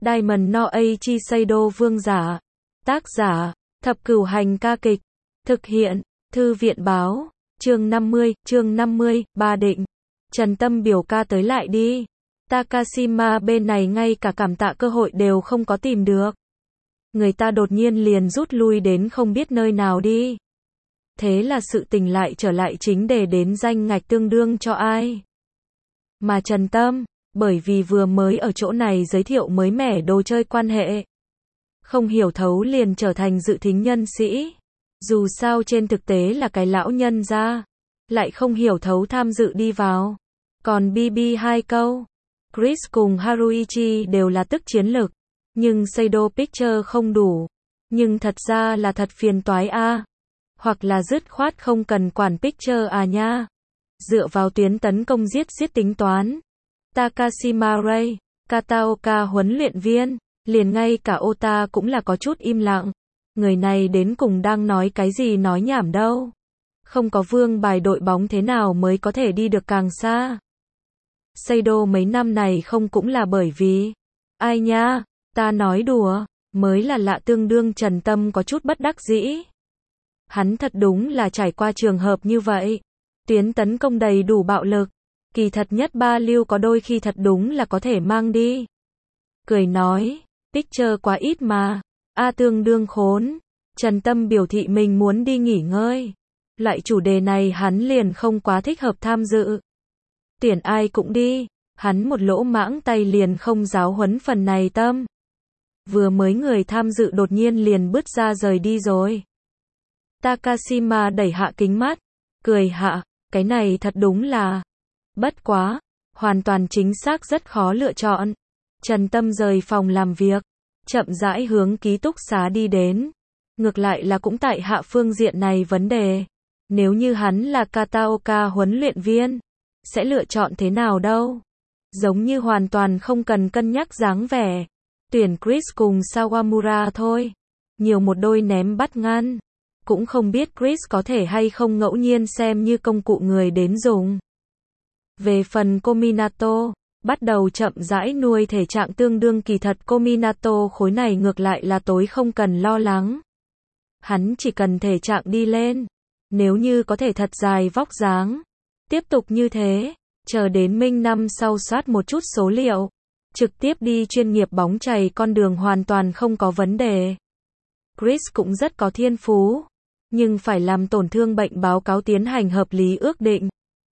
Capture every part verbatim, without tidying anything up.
Diamond no Aichi Seido vương giả. Tác giả, Thập Cửu Hành ca kịch. Thực hiện, Thư viện báo. Chương năm mươi, chương năm mươi, Ba Định. Trần Tâm biểu ca tới lại đi. Takashima bên này ngay cả cảm tạ cơ hội đều không có tìm được. Người ta đột nhiên liền rút lui đến không biết nơi nào đi. Thế là sự tình lại trở lại chính để đến danh ngạch tương đương cho ai. Mà Trần Tâm, bởi vì vừa mới ở chỗ này giới thiệu mới mẻ đồ chơi quan hệ. Không hiểu thấu liền trở thành dự thính nhân sĩ. Dù sao trên thực tế là cái lão nhân ra. Lại không hiểu thấu tham dự đi vào. Còn bê bê hai câu. Chris cùng Haruichi đều là tức chiến lực. Nhưng Seido Picture không đủ. Nhưng thật ra là thật phiền toái a. Hoặc là dứt khoát không cần quản Picture à nha. Dựa vào tuyến tấn công giết giết tính toán. Takashima Ray, Kataoka huấn luyện viên, liền ngay cả Ota cũng là có chút im lặng. Người này đến cùng đang nói cái gì nói nhảm đâu. Không có vương bài đội bóng thế nào mới có thể đi được càng xa. Seido mấy năm này không cũng là bởi vì. Ai nha, ta nói đùa, mới là lạ tương đương Trần Tâm có chút bất đắc dĩ. Hắn thật đúng là trải qua trường hợp như vậy. Tuyến tấn công đầy đủ bạo lực. Kỳ thật nhất ba lưu có đôi khi thật đúng là có thể mang đi. Cười nói, Picture quá ít mà. A tương đương khốn. Trần Tâm biểu thị mình muốn đi nghỉ ngơi. Loại chủ đề này hắn liền không quá thích hợp tham dự. Tuyển ai cũng đi. Hắn một lỗ mãng tay liền không giáo huấn phần này tâm. Vừa mới người tham dự đột nhiên liền bứt ra rời đi rồi. Takashima đẩy hạ kính mắt. Cười hạ, cái này thật đúng là. Bất quá, hoàn toàn chính xác rất khó lựa chọn. Trần Tâm rời phòng làm việc, chậm rãi hướng ký túc xá đi đến. Ngược lại là cũng tại hạ phương diện này vấn đề. Nếu như hắn là Kataoka huấn luyện viên, sẽ lựa chọn thế nào đâu? Giống như hoàn toàn không cần cân nhắc dáng vẻ. Tuyển Chris cùng Sawamura thôi. Nhiều một đôi ném bắt ngăn. Cũng không biết Chris có thể hay không ngẫu nhiên xem như công cụ người đến dùng. Về phần Kominato, bắt đầu chậm rãi nuôi thể trạng tương đương kỳ thật Kominato khối này ngược lại là tối không cần lo lắng. Hắn chỉ cần thể trạng đi lên. Nếu như có thể thật dài vóc dáng. Tiếp tục như thế, chờ đến minh năm sau soát một chút số liệu. Trực tiếp đi chuyên nghiệp bóng chày con đường hoàn toàn không có vấn đề. Chris cũng rất có thiên phú. Nhưng phải làm tổn thương bệnh báo cáo tiến hành hợp lý ước định.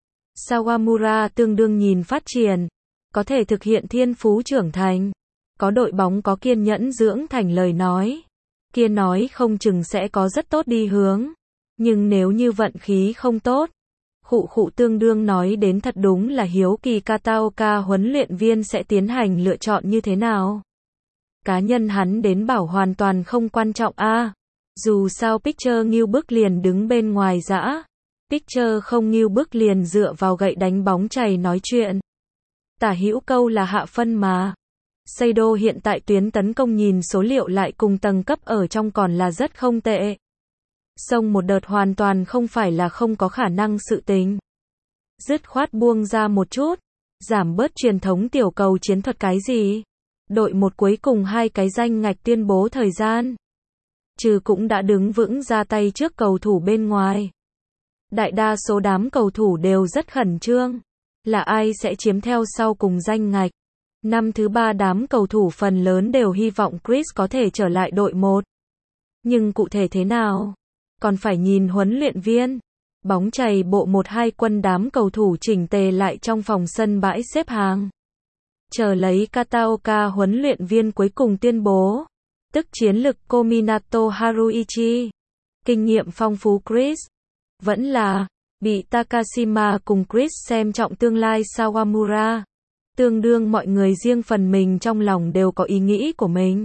Sawamura tương đương nhìn phát triển. Có thể thực hiện thiên phú trưởng thành. Có đội bóng có kiên nhẫn dưỡng thành lời nói. Kia nói không chừng sẽ có rất tốt đi hướng. Nhưng nếu như vận khí không tốt. Khụ khụ tương đương nói đến thật đúng là hiếu kỳ Kataoka huấn luyện viên sẽ tiến hành lựa chọn như thế nào. Cá nhân hắn đến bảo hoàn toàn không quan trọng a. À, dù sao Picture nghiêu bức liền đứng bên ngoài dã. Picture không nghiêu bức liền dựa vào gậy đánh bóng chày nói chuyện. Tả hữu câu là hạ phân mà. Seido hiện tại tuyến tấn công nhìn số liệu lại cùng tầng cấp ở trong còn là rất không tệ. Xông một đợt hoàn toàn không phải là không có khả năng sự tình. Dứt khoát buông ra một chút. Giảm bớt truyền thống tiểu cầu chiến thuật cái gì. Đội một cuối cùng hai cái danh ngạch tuyên bố thời gian. Trừ cũng đã đứng vững ra tay trước cầu thủ bên ngoài. Đại đa số đám cầu thủ đều rất khẩn trương. Là ai sẽ chiếm theo sau cùng danh ngạch. Năm thứ ba đám cầu thủ phần lớn đều hy vọng Chris có thể trở lại đội một. Nhưng cụ thể thế nào? Còn phải nhìn huấn luyện viên. Bóng chày bộ một hai quân đám cầu thủ chỉnh tề lại trong phòng sân bãi xếp hàng. Chờ lấy Kataoka huấn luyện viên cuối cùng tuyên bố. Tức chiến lực Kominato Haruichi. Kinh nghiệm phong phú Chris. Vẫn là, bị Takashima cùng Chris xem trọng tương lai Sawamura. Tương đương mọi người riêng phần mình trong lòng đều có ý nghĩ của mình.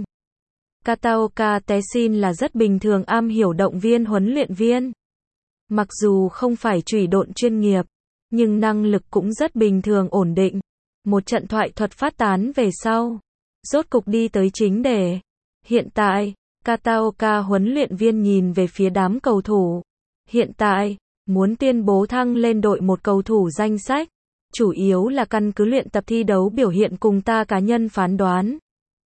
Kataoka Tessin là rất bình thường am hiểu động viên huấn luyện viên. Mặc dù không phải chủy độn chuyên nghiệp, nhưng năng lực cũng rất bình thường ổn định. Một trận thoại thuật phát tán về sau. Rốt cục đi tới chính đề. Hiện tại, Kataoka huấn luyện viên nhìn về phía đám cầu thủ. Hiện tại, muốn tuyên bố thăng lên đội một cầu thủ danh sách. Chủ yếu là căn cứ luyện tập thi đấu biểu hiện cùng ta cá nhân phán đoán.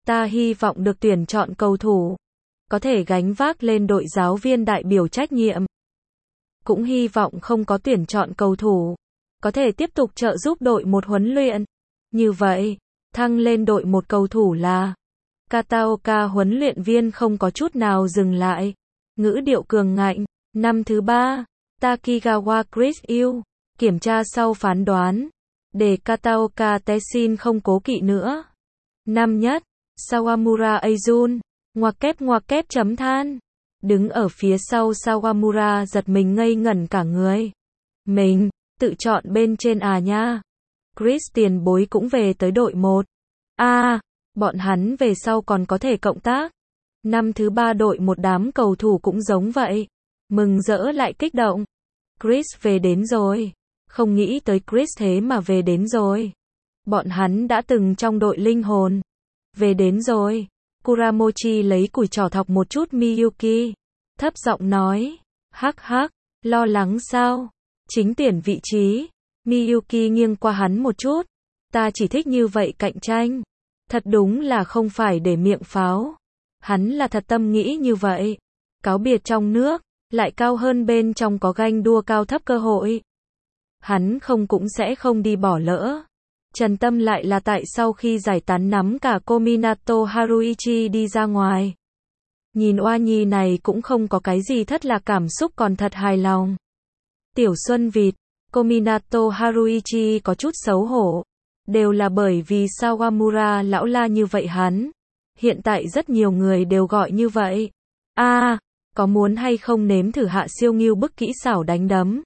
Ta hy vọng được tuyển chọn cầu thủ, có thể gánh vác lên đội giáo viên đại biểu trách nhiệm. Cũng hy vọng không có tuyển chọn cầu thủ, có thể tiếp tục trợ giúp đội một huấn luyện. Như vậy, thăng lên đội một cầu thủ là Kataoka. Huấn luyện viên không có chút nào dừng lại, ngữ điệu cường ngạnh. Năm thứ ba, Takigawa Chris Yu, kiểm tra sau phán đoán, để Kataoka Tessin không cố kỵ nữa. Năm nhất, Sawamura Azun, ngoặc kép ngoặc kép chấm than. Đứng ở phía sau Sawamura giật mình ngây ngẩn cả người. Mình, tự chọn bên trên à nha. Chris tiền bối cũng về tới đội một. À, bọn hắn về sau còn có thể cộng tác. Năm thứ ba đội một đám cầu thủ cũng giống vậy. Mừng rỡ lại kích động. Chris về đến rồi. Không nghĩ tới Chris thế mà về đến rồi. Bọn hắn đã từng trong đội linh hồn. Về đến rồi. Kuramochi lấy củi trò thọc một chút Miyuki. Thấp giọng nói. Hắc hắc, lo lắng sao? Chính tuyển vị trí. Miyuki nghiêng qua hắn một chút. Ta chỉ thích như vậy cạnh tranh. Thật đúng là không phải để miệng pháo. Hắn là thật tâm nghĩ như vậy. Cáo biệt trong nước, lại cao hơn bên trong có ganh đua cao thấp cơ hội. Hắn không cũng sẽ không đi bỏ lỡ. Trần Tâm lại là tại sau khi giải tán nắm cả Kominato Haruichi đi ra ngoài. Nhìn oa nhi này cũng không có cái gì thất lạc, cảm xúc còn thật hài lòng. Tiểu Xuân vịt, Kominato Haruichi có chút xấu hổ. Đều là bởi vì Sawamura lão la như vậy hắn. Hiện tại rất nhiều người đều gọi như vậy. À, có muốn hay không nếm thử hạ siêu ngưu bức kỹ xảo đánh đấm?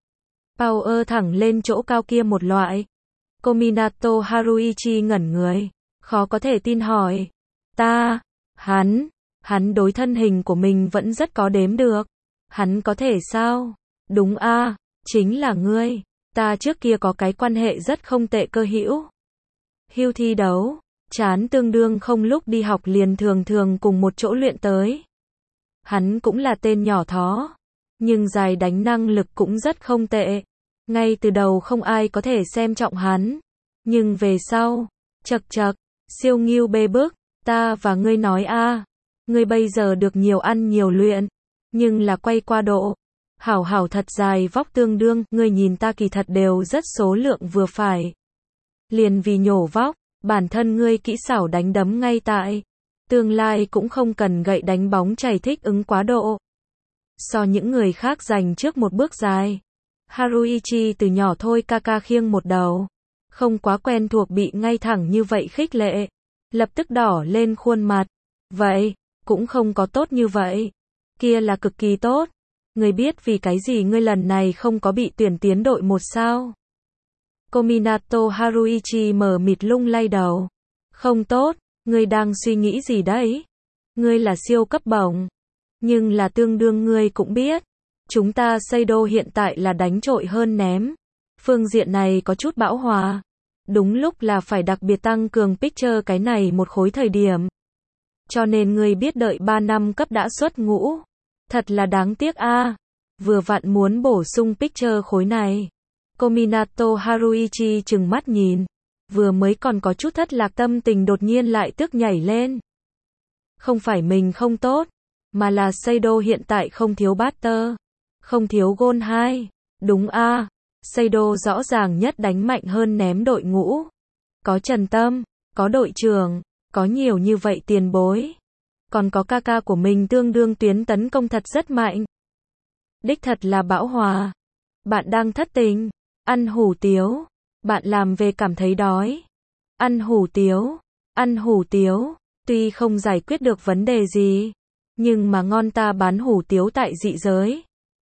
Power thẳng lên chỗ cao kia một loại. Kominato Haruichi ngẩn người, khó có thể tin hỏi. Ta, hắn, hắn đối thân hình của mình vẫn rất có đếm được. Hắn có thể sao? Đúng a, chính là ngươi. Ta trước kia có cái quan hệ rất không tệ cơ hữu. Hưu thi đấu, chán tương đương không lúc đi học liền thường thường cùng một chỗ luyện tới. Hắn cũng là tên nhỏ thó, nhưng dài đánh năng lực cũng rất không tệ. Ngay từ đầu không ai có thể xem trọng hắn, nhưng về sau, chật chật, siêu ngưu bê bức, ta và ngươi nói a, ngươi bây giờ được nhiều ăn nhiều luyện, nhưng là quay qua độ, hảo hảo thật dài vóc tương đương, ngươi nhìn ta kỳ thật đều rất số lượng vừa phải. Liền vì nhổ vóc, bản thân ngươi kỹ xảo đánh đấm ngay tại, tương lai cũng không cần gậy đánh bóng chảy thích ứng quá độ. So những người khác giành trước một bước dài. Haruichi từ nhỏ thôi ca ca khiêng một đầu, không quá quen thuộc bị ngay thẳng như vậy khích lệ, lập tức đỏ lên khuôn mặt. Vậy, cũng không có tốt như vậy. Kia là cực kỳ tốt. Ngươi biết vì cái gì ngươi lần này không có bị tuyển tiến đội một sao? Kominato Haruichi mờ mịt lung lay đầu. Không tốt, ngươi đang suy nghĩ gì đấy? Ngươi là siêu cấp bổng. Nhưng là tương đương ngươi cũng biết. Chúng ta Seido hiện tại là đánh trội hơn ném. Phương diện này có chút bão hòa. Đúng lúc là phải đặc biệt tăng cường pitcher cái này một khối thời điểm. Cho nên ngươi biết đợi ba năm cấp đã xuất ngũ. Thật là đáng tiếc a. À. Vừa vặn muốn bổ sung pitcher khối này. Kominato Haruichi trừng mắt nhìn. Vừa mới còn có chút thất lạc tâm tình đột nhiên lại tức nhảy lên. Không phải mình không tốt, mà là Seido hiện tại không thiếu batter. Không thiếu gôn hai. Đúng a, à. Seido rõ ràng nhất đánh mạnh hơn ném đội ngũ. Có Trần Tâm, có đội trưởng, có nhiều như vậy tiền bối. Còn có ca ca của mình tương đương tuyến tấn công thật rất mạnh. Đích thật là bão hòa. Bạn đang thất tình, ăn hủ tiếu. Bạn làm về cảm thấy đói. Ăn hủ tiếu, ăn hủ tiếu. Tuy không giải quyết được vấn đề gì, nhưng mà ngon ta bán hủ tiếu tại dị giới.